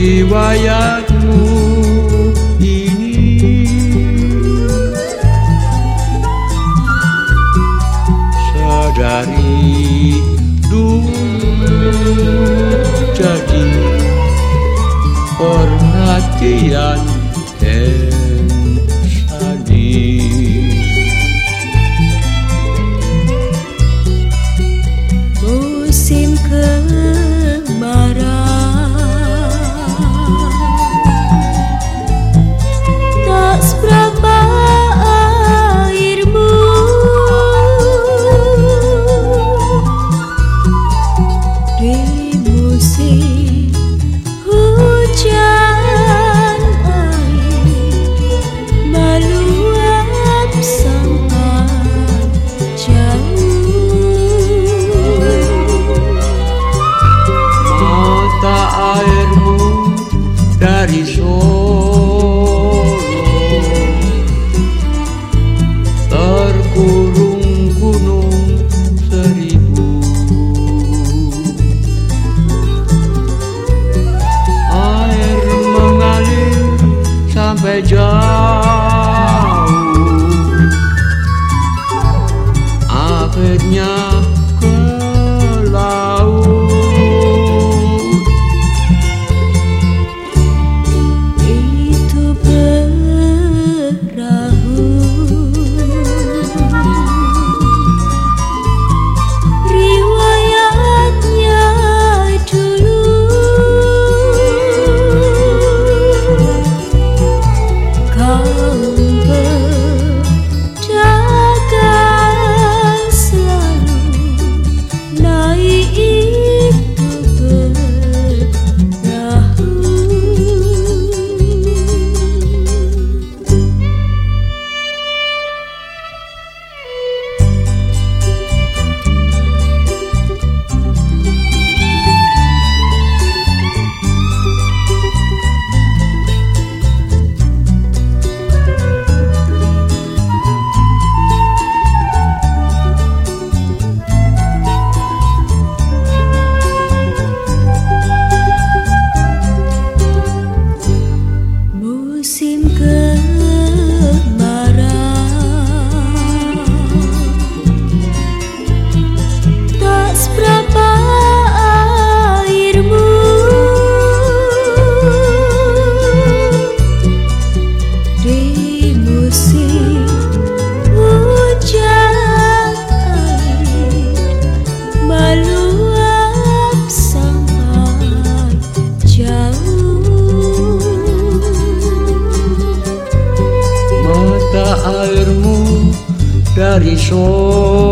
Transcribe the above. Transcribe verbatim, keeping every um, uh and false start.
riwayatmu ini sadari dulu jadi perhatian Sani. Musim kemarau tak seberapa airmu di musim hujan air meluap sampai jauh. Mata airmu dari Solo terkurung gunung seribu. Air mengalir sampai jauh, akhirnya ke laut. Itu perahu riwayatnya dulu, kaum pedagang selalu naik itu perahu. Musim kemarau tak seberapa airmu di musim hujan air meluap sampai jauh. Mata airmu dari Solo